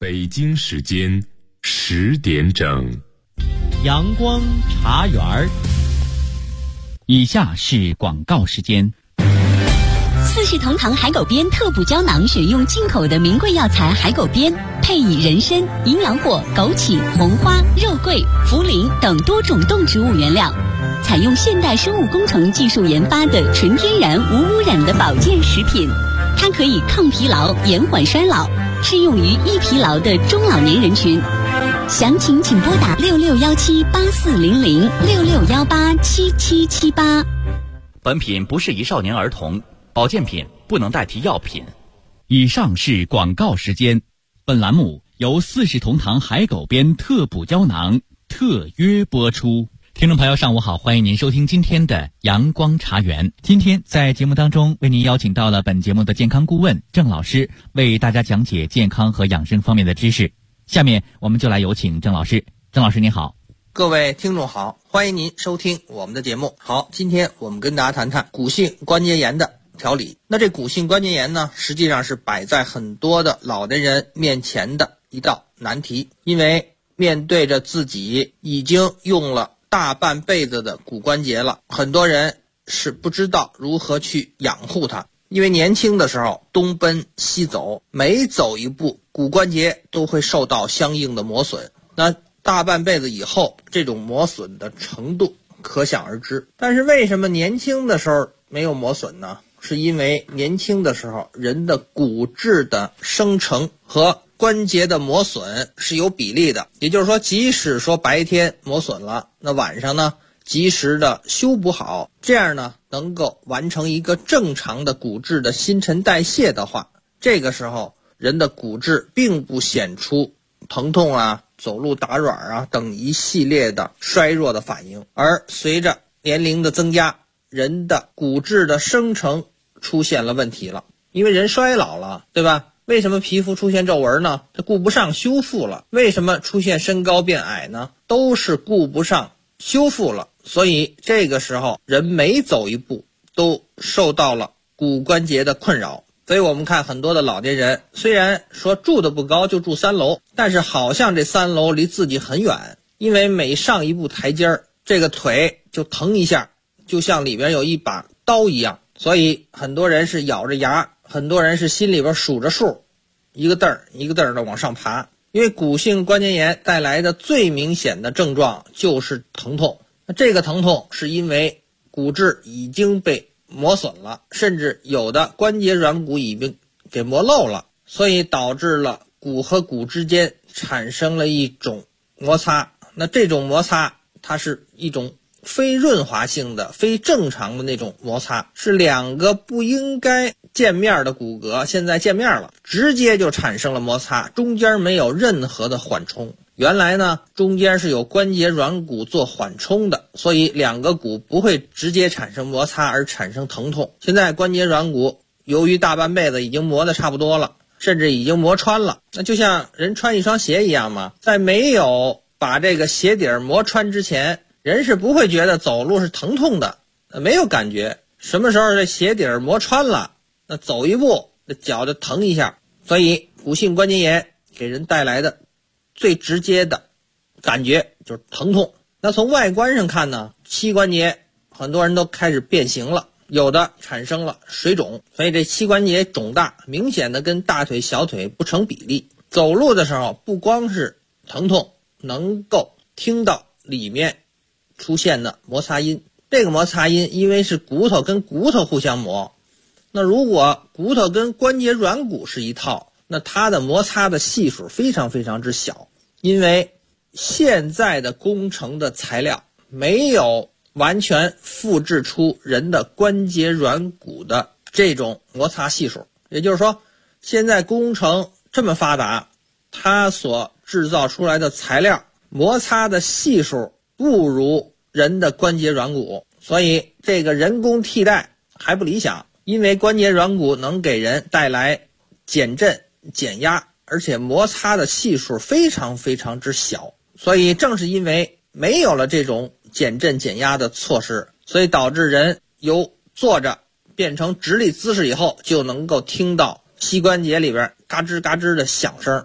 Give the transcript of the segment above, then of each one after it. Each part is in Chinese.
北京时间10点整， 阳光茶园儿。以下是广告时间。 四世同堂海狗鞭特补胶囊选用进口的名贵药材海狗鞭，配以人参、营养果、枸杞、红花、肉桂、茯苓等多种动植物原料，采用现代生物工程技术研发的纯天然无污染的保健食品。它可以抗疲劳、延缓衰老，适用于易疲劳的中老年人群。详情请拨打6617840066187778。 本品不适宜少年儿童，保健品不能代替药品。 以上是广告时间。本栏目由四世同堂海狗鞭特补胶囊特约播出。听众朋友上午好，欢迎您收听今天的阳光茶园。今天在节目当中为您邀请到了本节目的健康顾问郑老师，为大家讲解健康和养生方面的知识。下面我们就来有请郑老师。郑老师您好。 各位听众好，欢迎您收听我们的节目。好，今天我们跟大家谈谈骨性关节炎的调理。那这骨性关节炎呢，实际上是摆在很多的老年人面前的一道难题，因为面对着自己已经用了大半辈子的骨关节了，很多人是不知道如何去养护它。因为年轻的时候东奔西走，每走一步骨关节都会受到相应的磨损，那大半辈子以后这种磨损的程度可想而知。但是为什么年轻的时候没有磨损呢？是因为年轻的时候人的骨质的生成和关节的磨损是有比例的，也就是说即使说白天磨损了，那晚上呢及时的修补好，这样呢能够完成一个正常的骨质的新陈代谢的话，这个时候人的骨质并不显出疼痛啊、走路打软啊等一系列的衰弱的反应。而随着年龄的增加，人的骨质的生成出现了问题了，因为人衰老了，对吧？为什么皮肤出现皱纹呢？它顾不上修复了。为什么出现身高变矮呢？都是顾不上修复了。所以这个时候人每走一步都受到了骨关节的困扰。所以我们看很多的老年人，虽然说住的不高，就住3楼，但是好像这3楼离自己很远，因为每上一步台阶儿，这个腿就疼一下，就像里边有一把刀一样。所以很多人是咬着牙，很多人是心里边数着数，一个凳儿一个凳儿的往上爬。因为骨性关节炎带来的最明显的症状就是疼痛，那这个疼痛是因为骨质已经被磨损了，甚至有的关节软骨已经给磨漏了，所以导致了骨和骨之间产生了一种摩擦。那这种摩擦它是一种非润滑性的、非正常的那种摩擦，是两个不应该见面的骨骼现在见面了，直接就产生了摩擦，中间没有任何的缓冲。原来呢，中间是有关节软骨做缓冲的，所以两个骨不会直接产生摩擦而产生疼痛。现在关节软骨由于大半辈子已经磨得差不多了，甚至已经磨穿了，那就像人穿一双鞋一样嘛，在没有把这个鞋底磨穿之前，人是不会觉得走路是疼痛的，没有感觉。什么时候这鞋底磨穿了，那走一步这脚就疼一下。所以骨性关节炎给人带来的最直接的感觉就是疼痛。那从外观上看呢，膝关节很多人都开始变形了，有的产生了水肿，所以这膝关节肿大，明显的跟大腿小腿不成比例。走路的时候不光是疼痛，能够听到里面出现的摩擦音。这个摩擦音因为是骨头跟骨头互相磨，那如果骨头跟关节软骨是一套，那它的摩擦的系数非常非常之小。因为现在的工程的材料没有完全复制出人的关节软骨的这种摩擦系数，也就是说现在工程这么发达，它所制造出来的材料摩擦的系数不如人的关节软骨，所以这个人工替代还不理想。因为关节软骨能给人带来减震减压，而且摩擦的系数非常非常之小，所以正是因为没有了这种减震减压的措施，所以导致人由坐着变成直立姿势以后，就能够听到膝关节里边嘎吱嘎吱的响声，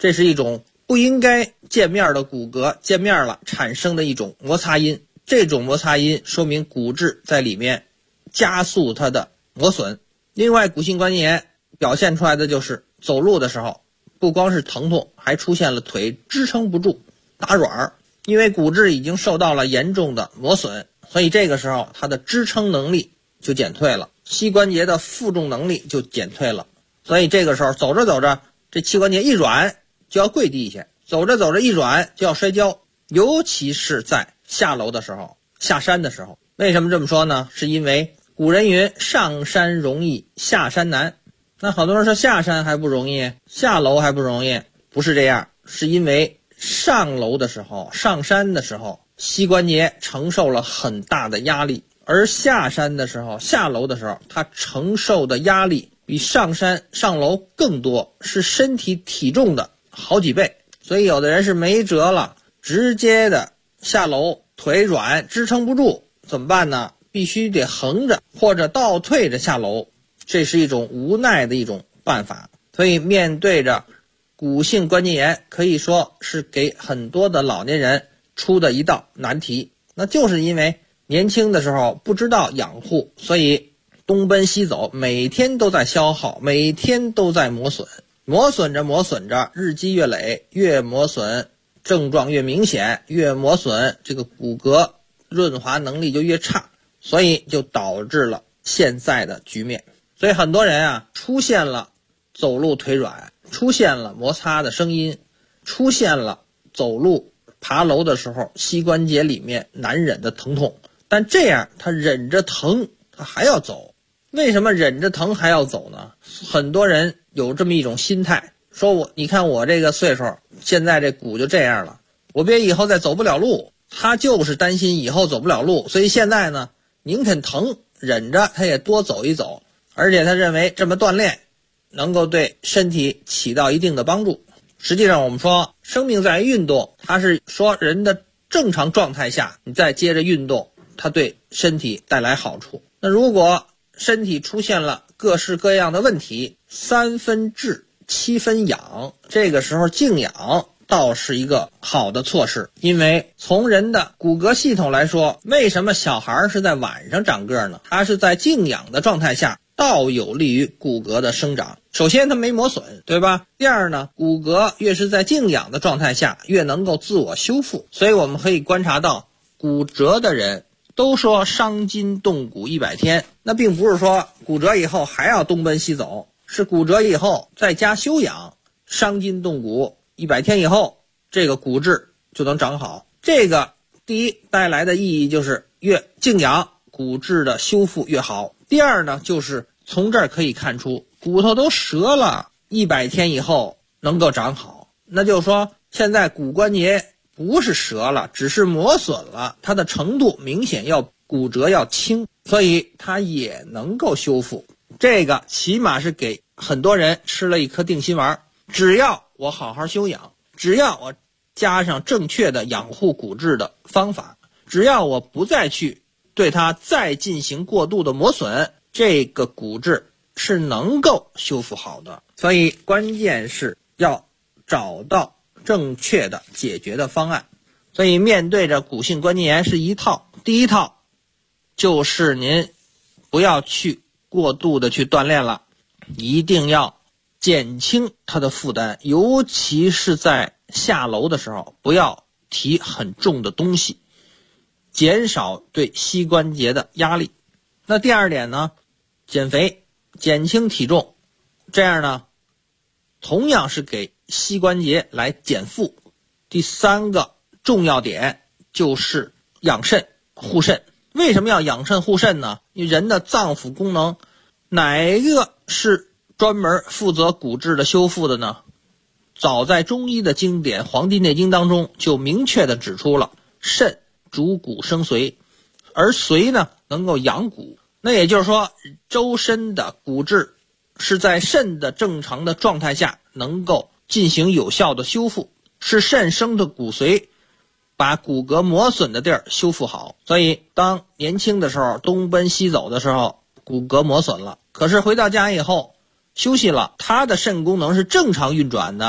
这是一种不应该见面的骨骼见面了产生的一种摩擦音，这种摩擦音说明骨质在里面加速它的磨损。另外，骨性关节炎表现出来的就是走路的时候不光是疼痛，还出现了腿支撑不住打软，因为骨质已经受到了严重的磨损，所以这个时候它的支撑能力就减退了，膝关节的负重能力就减退了，所以这个时候走着走着这膝关节一软就要跪地下，走着走着一软就要摔跤，尤其是在下楼的时候下山的时候。为什么这么说呢？是因为古人云上山容易下山难，那好多人说下山还不容易，下楼还不容易，不是这样，是因为上楼的时候上山的时候膝关节承受了很大的压力，而下山的时候下楼的时候它承受的压力比上山上楼更多，是身体体重的好几倍，所以有的人是没辙了，直接的下楼腿软支撑不住怎么办呢？必须得横着或者倒退着下楼，这是一种无奈的一种办法。所以面对着骨性关节炎，可以说是给很多的老年人出的一道难题，那就是因为年轻的时候不知道养护，所以东奔西走，每天都在消耗，每天都在磨损，磨损着日积月累，越磨损症状越明显，越磨损这个骨骼润滑能力就越差，所以就导致了现在的局面。所以很多人啊出现了走路腿软，出现了摩擦的声音，出现了走路爬楼的时候膝关节里面难忍的疼痛，但这样他忍着疼他还要走。为什么忍着疼还要走呢？很多人有这么一种心态，说你看我这个岁数，现在这骨就这样了，我别以后再走不了路。他就是担心以后走不了路，所以现在呢宁肯疼忍着他也多走一走，而且他认为这么锻炼能够对身体起到一定的帮助。实际上我们说生命在于运动，它是说人的正常状态下你再接着运动，它对身体带来好处。那如果身体出现了各式各样的问题，3分治7分养，这个时候静养倒是一个好的措施。因为从人的骨骼系统来说，为什么小孩是在晚上长个呢？他是在静养的状态下倒有利于骨骼的生长。首先它没磨损，对吧？第二呢，骨骼越是在静养的状态下越能够自我修复。所以我们可以观察到骨折的人都说伤筋动骨100天，那并不是说骨折以后还要东奔西走，是骨折以后在家休养，伤筋动骨100天以后这个骨质就能长好。这个第一带来的意义就是越静养骨质的修复越好。第二呢，就是从这儿可以看出骨头都折了100天以后能够长好，那就是说现在骨关节不是折了，只是磨损了，它的程度明显要骨折要轻，所以它也能够修复。这个起码是给很多人吃了一颗定心丸，只要我好好休养，只要我加上正确的养护骨质的方法，只要我不再去对它再进行过度的磨损，这个骨质是能够修复好的。所以关键是要找到正确的解决的方案。所以面对着骨性关节炎是一套，第一套就是您不要去过度的去锻炼了，一定要减轻它的负担，尤其是在下楼的时候不要提很重的东西，减少对膝关节的压力。那第二点呢，减肥减轻体重，这样呢同样是给膝关节来减负。第三个重要点就是养肾护肾。为什么要养肾护肾呢？因为人的脏腑功能哪一个是专门负责骨质的修复的呢？早在中医的经典《黄帝内经》当中就明确的指出了，肾主骨生髓，而髓呢能够养骨。那也就是说周身的骨质是在肾的正常的状态下能够进行有效的修复，是肾生的骨髓把骨骼磨损的地儿修复好。所以当年轻的时候东奔西走的时候骨骼磨损了，可是回到家以后休息了，他的肾功能是正常运转的，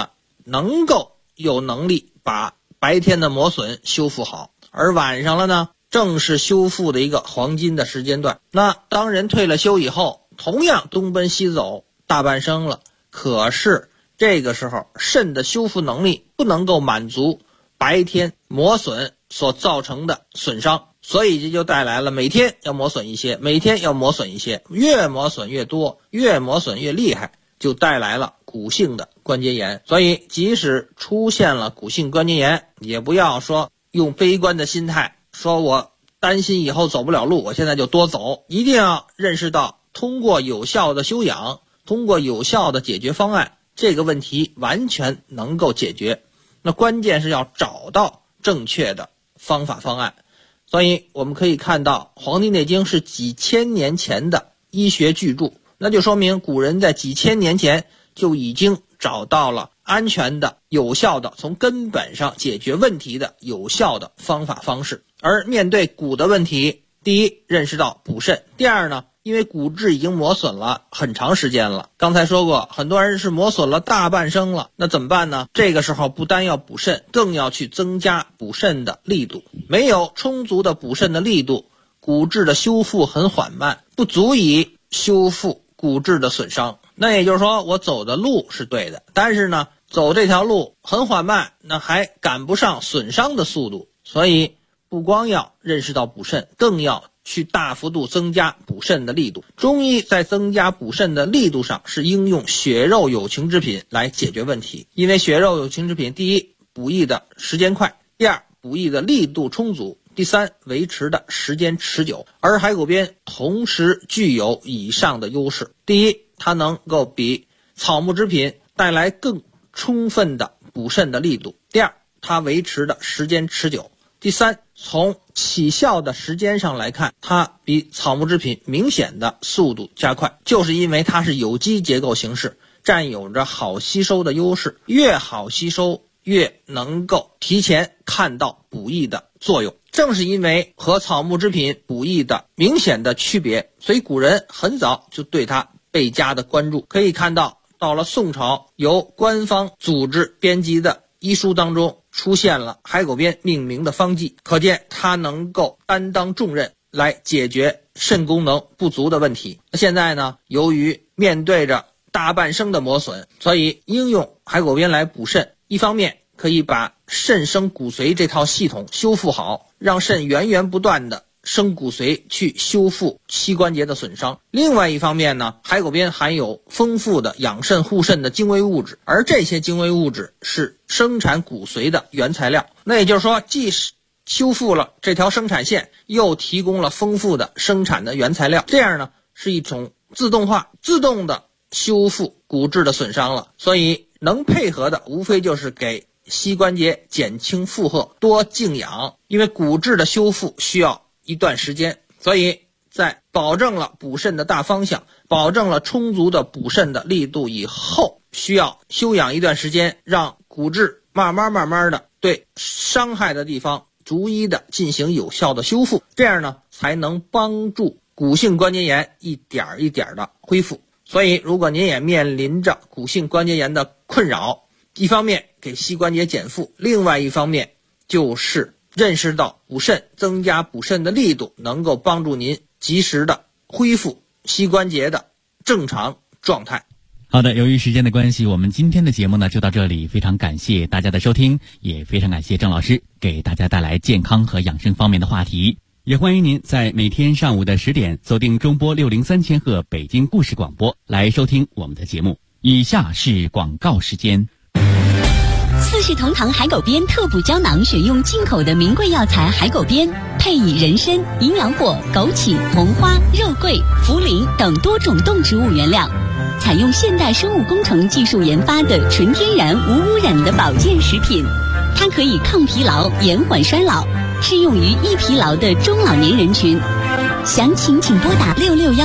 能够有能力把白天的磨损修复好，而晚上了呢，正是修复的一个黄金的时间段。那当人退了休以后，同样东奔西走大半生了，可是这个时候肾的修复能力不能够满足白天磨损所造成的损伤，所以这就带来了每天要磨损一些，每天要磨损一些，越磨损越多，越磨损越厉害，就带来了骨性的关节炎。所以即使出现了骨性关节炎，也不要说用悲观的心态，说我担心以后走不了路，我现在就多走。一定要认识到，通过有效的休养，通过有效的解决方案，这个问题完全能够解决。那关键是要找到正确的方法方案。所以我们可以看到，《黄帝内经》是几千年前的医学巨著，那就说明古人在几千年前就已经找到了安全的、有效的、从根本上解决问题的有效的方法方式。而面对骨的问题，第一，认识到补肾；第二呢，因为骨质已经磨损了很长时间了，刚才说过，很多人是磨损了大半生了，那怎么办呢？这个时候不单要补肾，更要去增加补肾的力度。没有充足的补肾的力度，骨质的修复很缓慢，不足以修复骨质的损伤。那也就是说，我走的路是对的，但是呢，走这条路很缓慢，那还赶不上损伤的速度。所以不光要认识到补肾，更要去大幅度增加补肾的力度。中医在增加补肾的力度上是应用血肉有情之品来解决问题。因为血肉有情之品，第一，补益的时间快；第二，补益的力度充足；第三，维持的时间持久。而海狗鞭同时具有以上的优势：第一，它能够比草木之品带来更充分的补肾的力度；第二，它维持的时间持久；第三，从起效的时间上来看，它比草木制品明显的速度加快，就是因为它是有机结构形式，占有着好吸收的优势，越好吸收越能够提前看到补益的作用。正是因为和草木制品补益的明显的区别，所以古人很早就对它倍加的关注。可以看到，到了宋朝，由官方组织编辑的医书当中出现了海狗鞭命名的方剂，可见它能够担当重任来解决肾功能不足的问题。现在呢，由于面对着大半生的磨损，所以应用海狗鞭来补肾，一方面可以把肾生骨髓这套系统修复好，让肾源源不断的生骨髓去修复膝关节的损伤。另外一方面呢，海狗鞭含有丰富的养肾护肾的精微物质，而这些精微物质是生产骨髓的原材料。那也就是说，既修复了这条生产线，又提供了丰富的生产的原材料，这样呢是一种自动化、自动的修复骨质的损伤了。所以能配合的无非就是给膝关节减轻负荷，多静养。因为骨质的修复需要一段时间，所以在保证了补肾的大方向，保证了充足的补肾的力度以后，需要休养一段时间，让骨质慢慢的对伤害的地方逐一的进行有效的修复，这样呢才能帮助骨性关节炎一点一点的恢复。所以如果您也面临着骨性关节炎的困扰，一方面给膝关节减负，另外一方面就是认识到补肾，增加补肾的力度，能够帮助您及时的恢复膝关节的正常状态。 好的，由于时间的关系，我们今天的节目呢就到这里，非常感谢大家的收听，也非常感谢郑老师给大家带来健康和养生方面的话题。也欢迎您在每天上午的10点锁定中波603千赫北京故事广播来收听我们的节目。以下是广告时间。 四世同堂海狗鞭特补胶囊选用进口的名贵药材海狗鞭，配以人参、营养果、枸杞、红花、肉桂、茯苓等多种动植物原料，采用现代生物工程技术研发的纯天然无污染的保健食品。它可以抗疲劳、延缓衰老，适用于易疲劳的中老年人群。详情请拨打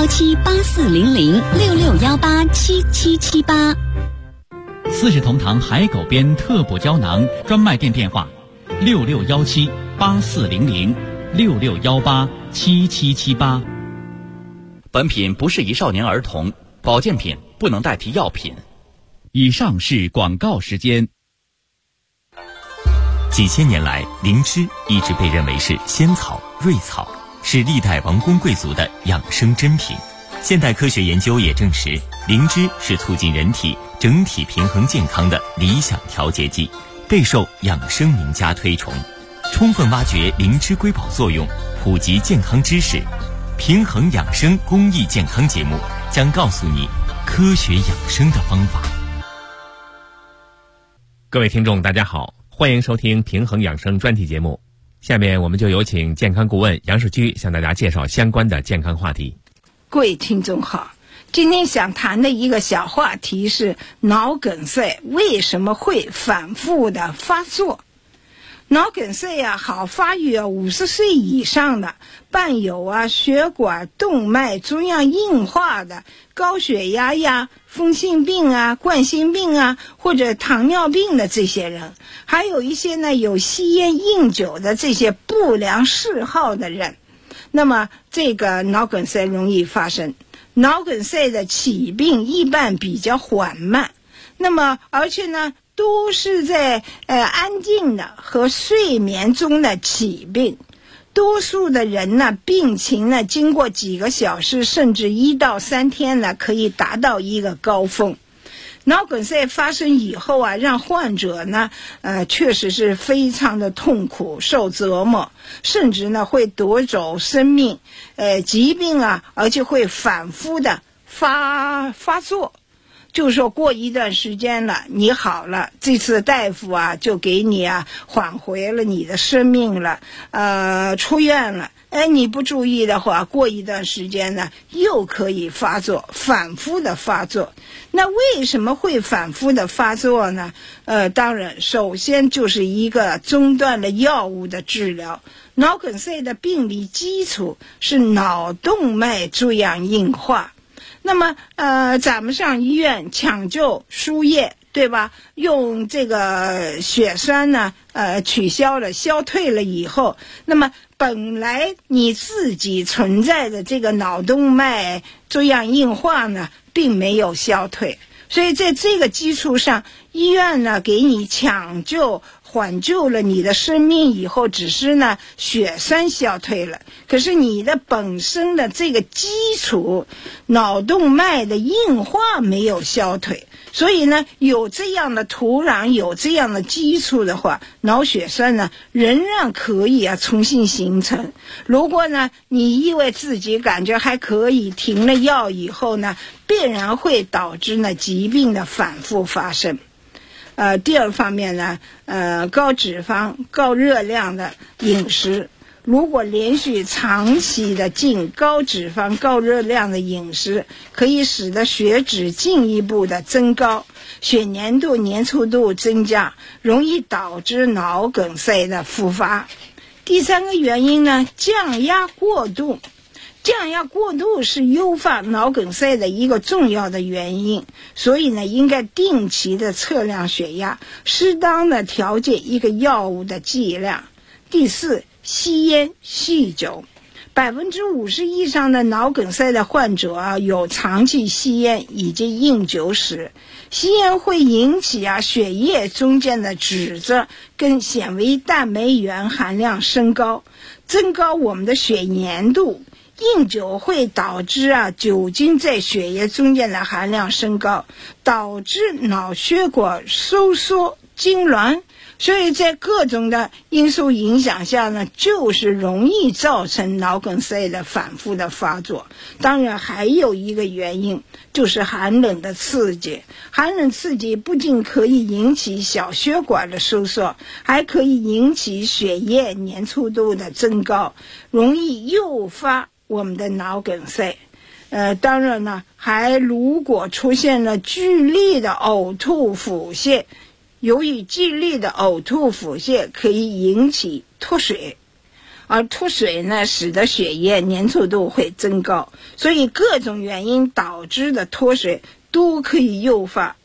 6617840066187778。 四世同堂海狗鞭特补胶囊专卖店电话：6617840066187778。 本品不适宜少年儿童，保健品不能代替药品。 以上是广告时间。 几千年来，灵芝一直被认为是仙草、瑞草，是历代王公贵族的养生珍品。现代科学研究也证实，灵芝是促进人体整体平衡健康的理想调节剂，备受养生名家推崇。充分挖掘灵芝瑰宝作用，普及健康知识，平衡养生公益健康节目将告诉你科学养生的方法。 各位听众大家好，欢迎收听平衡养生专题节目。下面我们就有请健康顾问杨世居向大家介绍相关的健康话题。 各位听众好，今天想谈的一个小话题是脑梗塞为什么会反复的发作。脑梗塞好发于50岁以上的伴有血管动脉粥样硬化的高血压风性病冠心病或者糖尿病的这些人，还有一些有吸烟饮酒的这些不良嗜好的人，那么这个脑梗塞容易发生。脑梗塞的起病一般比较缓慢，那么而且都是在安静的和睡眠中的起病。多数的人病情经过几个小时甚至1到3天可以达到一个高峰。脑梗塞发生以后让患者确实是非常的痛苦受折磨，甚至会夺走生命，疾病而且会反复的发作。就是说过一段时间了，你好了，这次大夫就给你缓回了你的生命了，出院了。你不注意的话，过一段时间又可以发作，反复的发作。那为什么会反复的发作呢？当然首先就是一个中断了药物的治疗。脑梗塞的病理基础是脑动脉粥样硬化。那么咱们上医院抢救输液，对吧？用这个血栓取消了消退了以后，那么本来你自己存在的这个脑动脉粥样硬化并没有消退，所以在这个基础上，医院给你抢救缓救了你的生命以后，只是血栓消退了，可是你的本身的这个基础脑动脉的硬化没有消退。所以有这样的土壤，有这样的基础的话，脑血栓仍然可以重新形成。如果你以为自己感觉还可以，停了药以后必然会导致疾病的反复发生。第二方面高脂肪高热量的饮食，如果连续长期的进高脂肪高热量的饮食，可以使得血脂进一步的增高，血粘度粘稠度增加，容易导致脑梗塞的复发。第三个原因降压过度。降压过度是诱发脑梗塞的一个重要的原因，所以应该定期的测量血压，适当的调节一个药物的剂量。第四，吸烟酗酒。50%以上的脑梗塞的患者有长期吸烟以及饮酒史。吸烟会引起血液中间的脂质跟纤维蛋白原含量升高，增高我们的血粘度。饮酒会导致酒精在血液中间的含量升高，导致脑血管收缩痉挛。所以在各种的因素影响下就是容易造成脑梗塞的反复的发作。当然还有一个原因就是寒冷的刺激。寒冷刺激不仅可以引起小血管的收缩，还可以引起血液粘稠度的增高，容易诱发我们的脑梗塞。当然还如果出现了剧烈的呕吐腹泻，由于剧烈的呕吐腹泻可以引起脱水，而脱水使得血液粘稠度会增高，所以各种原因导致的脱水都可以诱发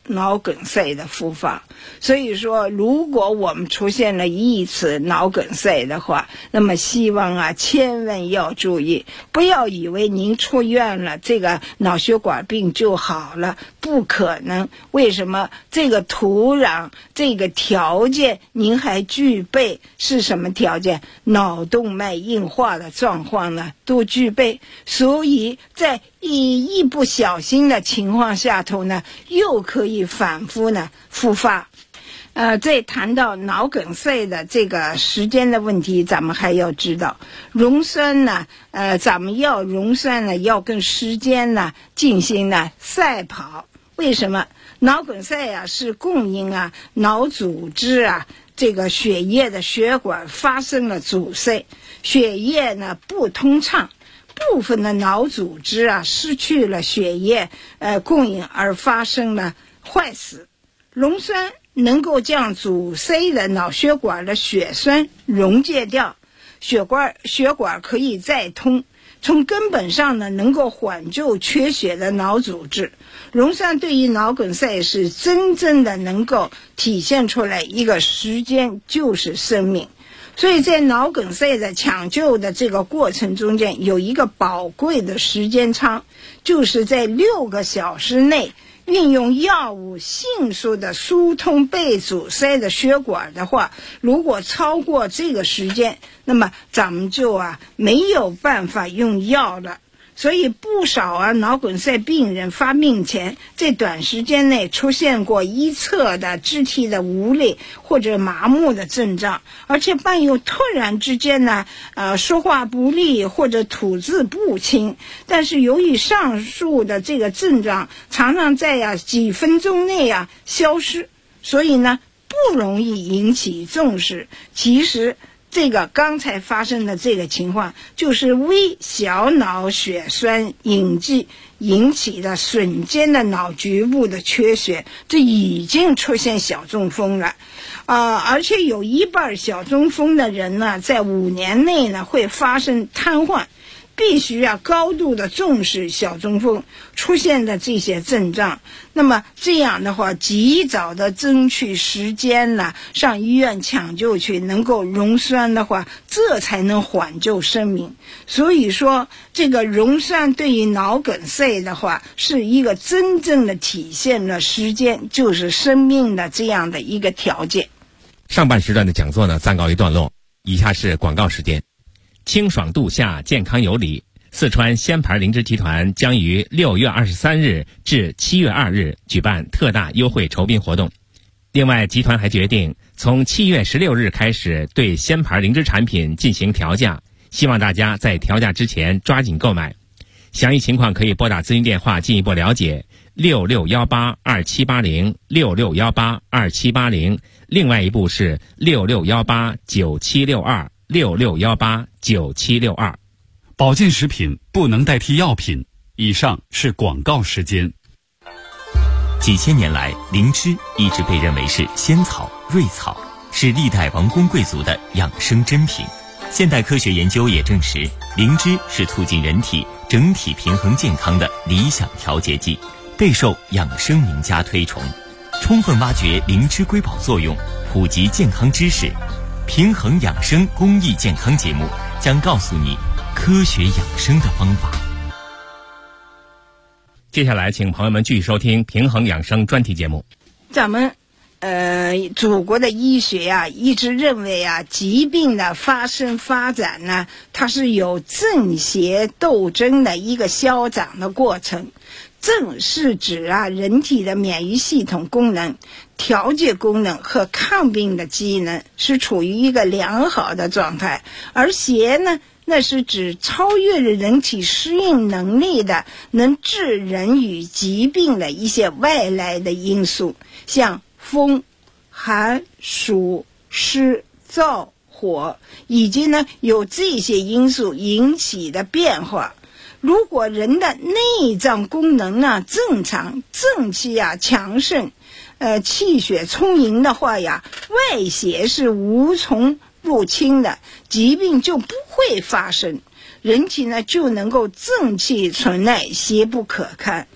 脑梗塞的复发。所以说如果我们出现了一次脑梗塞的话，那么希望千万要注意，不要以为您出院了这个脑血管病就好了，不可能。为什么？这个土壤这个条件您还具备，是什么条件？脑动脉硬化的状况呢都具备，所以在一不小心的情况下头呢，又可以反复呢复发。在谈到脑梗塞的这个时间的问题，咱们还要知道溶栓呢，咱们要溶栓呢，要跟时间呢进行呢赛跑。为什么？脑梗塞是供应脑组织这个血液的血管发生了阻塞，血液呢不通畅，部分的脑组织失去了血液供应而发生了坏死。溶栓能够将阻塞的脑血管的血栓溶解掉，血管可以再通，从根本上呢能够缓救缺血的脑组织。溶栓对于脑梗塞是真正的能够体现出来一个时间就是生命。所以在脑梗塞的抢救的这个过程中间，有一个宝贵的时间差，就是在6个小时内运用药物迅速的疏通被阻塞的血管的话，如果超过这个时间，那么咱们就没有办法用药了。所以不少脑梗塞病人发病前在短时间内出现过一侧的肢体的无力或者麻木的症状，而且伴有突然之间呢说话不利或者吐字不清。但是由于上述的这个症状常常在几分钟内消失，所以呢不容易引起重视。其实这个刚才发生的这个情况，就是微小脑血栓引起的瞬间的脑局部的缺血，这已经出现小中风了。而且有一半小中风的人呢，在5年内呢会发生瘫痪。必须高度的重视小中风出现的这些症状，那么这样的话及早的争取时间呢，上医院抢救去，能够溶栓的话，这才能缓救生命。所以说这个溶栓对于脑梗塞的话，是一个真正的体现了时间就是生命的这样的一个条件。 上半时段的讲座呢暂告一段落，以下是广告时间。清爽度夏，健康有理。四川鲜牌灵芝集团将于6月23日至7月2日举办特大优惠酬宾活动。另外，集团还决定从7月16日开始对鲜牌灵芝产品进行调价，希望大家在调价之前抓紧购买。详细情况可以拨打咨询电话进一步了解，66182780，66182780。另外一部是66189762，66189762。 保健食品不能代替药品。以上是广告时间。 几千年来，灵芝一直被认为是仙草、瑞草，是历代王公贵族的养生珍品。现代科学研究也证实，灵芝是促进人体整体平衡健康的理想调节剂，备受养生名家推崇。充分挖掘灵芝瑰宝作用，普及健康知识，平衡养生公益健康节目将告诉你科学养生的方法。 接下来请朋友们继续收听平衡养生专题节目。 咱们祖国的医学一直认为疾病的发生发展呢，它是有正邪斗争的一个消长的过程。正是指人体的免疫系统功能、调节功能和抗病的机能是处于一个良好的状态，而邪呢，那是指超越了人体适应能力的，能致人与疾病的一些外来的因素，像风、寒、暑、湿、燥、火，以及呢有这些因素引起的变化。如果人的内脏功能呢正常，正气强盛，气血充盈的话外邪是无从入侵的，疾病就不会发生，人体呢就能够正气存在，邪不可堪。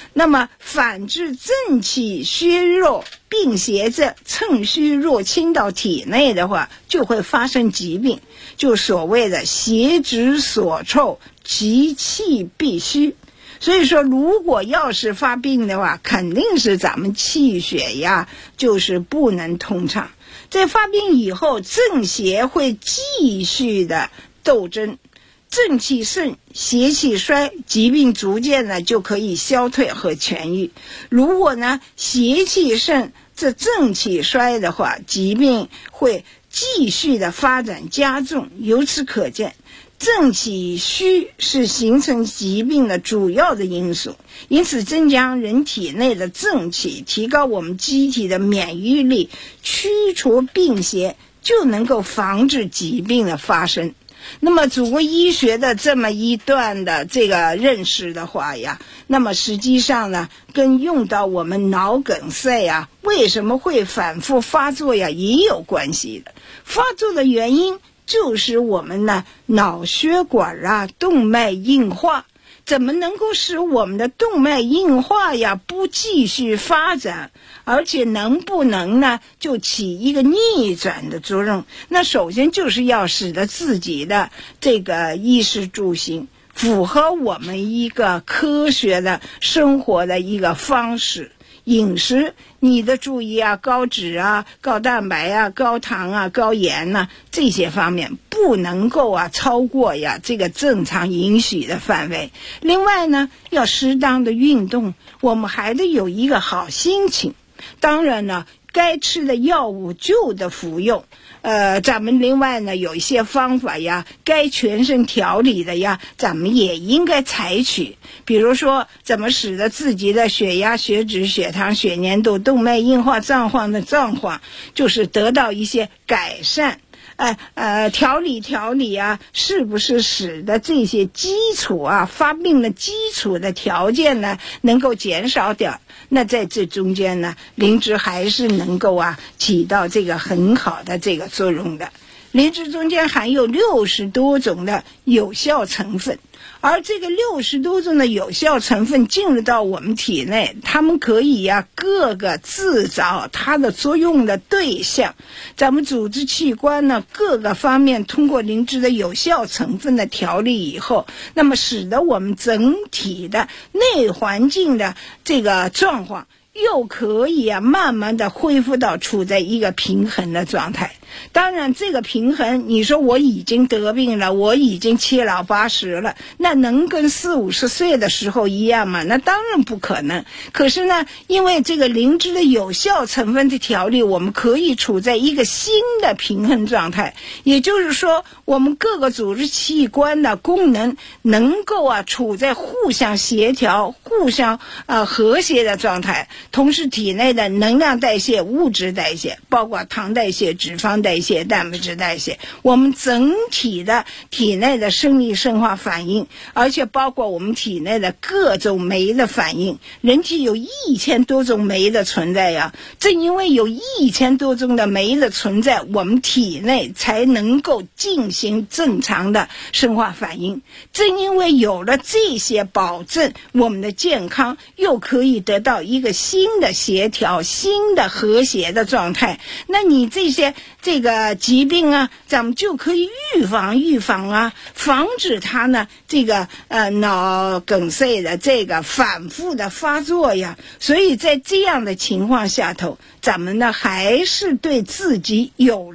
那么反之，正气虚弱，病邪症趁虚入侵到体内的话，就会发生疾病，就所谓的邪之所臭，其气必虚。所以说如果要是发病的话，肯定是咱们气血呀就是不能通畅。在发病以后，正邪会继续的斗争，正气盛，邪气衰，疾病逐渐呢就可以消退和痊愈。如果呢邪气盛，这正气衰的话，疾病会继续的发展加重。由此可见，正气虚是形成疾病的主要的因素，因此增强人体内的正气，提高我们机体的免疫力，驱除病邪，就能够防治疾病的发生。那么祖国医学的这么一段的这个认识的话呀，那么实际上呢，跟用到我们脑梗塞呀为什么会反复发作呀也有关系的。发作的原因就是我们呢脑血管啊动脉硬化，怎么能够使我们的动脉硬化呀不继续发展，而且能不能呢就起一个逆转的作用？那首先就是要使得自己的这个衣食住行符合我们一个科学的生活的一个方式。饮食你的注意啊，高脂啊、高蛋白啊、高糖啊、高盐啊，这些方面不能够超过这个正常允许的范围。另外呢，要适当的运动，我们还得有一个好心情。当然呢，该吃的药物就得服用。咱们另外呢有一些方法呀，该全身调理的呀，咱们也应该采取。比如说，怎么使得自己的血压、血脂、血糖、血粘度、动脉硬化状况就是得到一些改善。调理啊，是不是使得这些基础啊发病的基础的条件呢能够减少点？那在这中间呢，灵芝还是能够起到这个很好的这个作用的。灵芝中间含有60多种的有效成分，而这个60多种的有效成分进入到我们体内，它们可以各个自找它的作用的对象。咱们组织器官呢各个方面通过灵芝的有效成分的调理以后，那么使得我们整体的内环境的这个状况又可以慢慢的恢复到处在一个平衡的状态。当然这个平衡，你说我已经得病了，我已经7老80了，那能跟40、50岁的时候一样吗？那当然不可能。可是呢，因为这个灵芝的有效成分的调理，我们可以处在一个新的平衡状态，也就是说我们各个组织器官的功能能够处在互相协调、互相和谐的状态，同时体内的能量代谢、物质代谢，包括糖代谢、脂肪代谢、蛋白质代谢，我们整体的体内的生理生化反应，而且包括我们体内的各种酶的反应。人体有1000多种酶的存在呀，正因为有1000多种的酶的存在，我们体内才能够进行正常的生化反应。正因为有了这些保证，我们的健康又可以得到一个新的协调、新的和谐的状态。那你这个疾病咱们就可以预防防止它呢这个脑梗塞的这个反复的发作呀。所以在这样的情况下头，咱们呢还是对自己有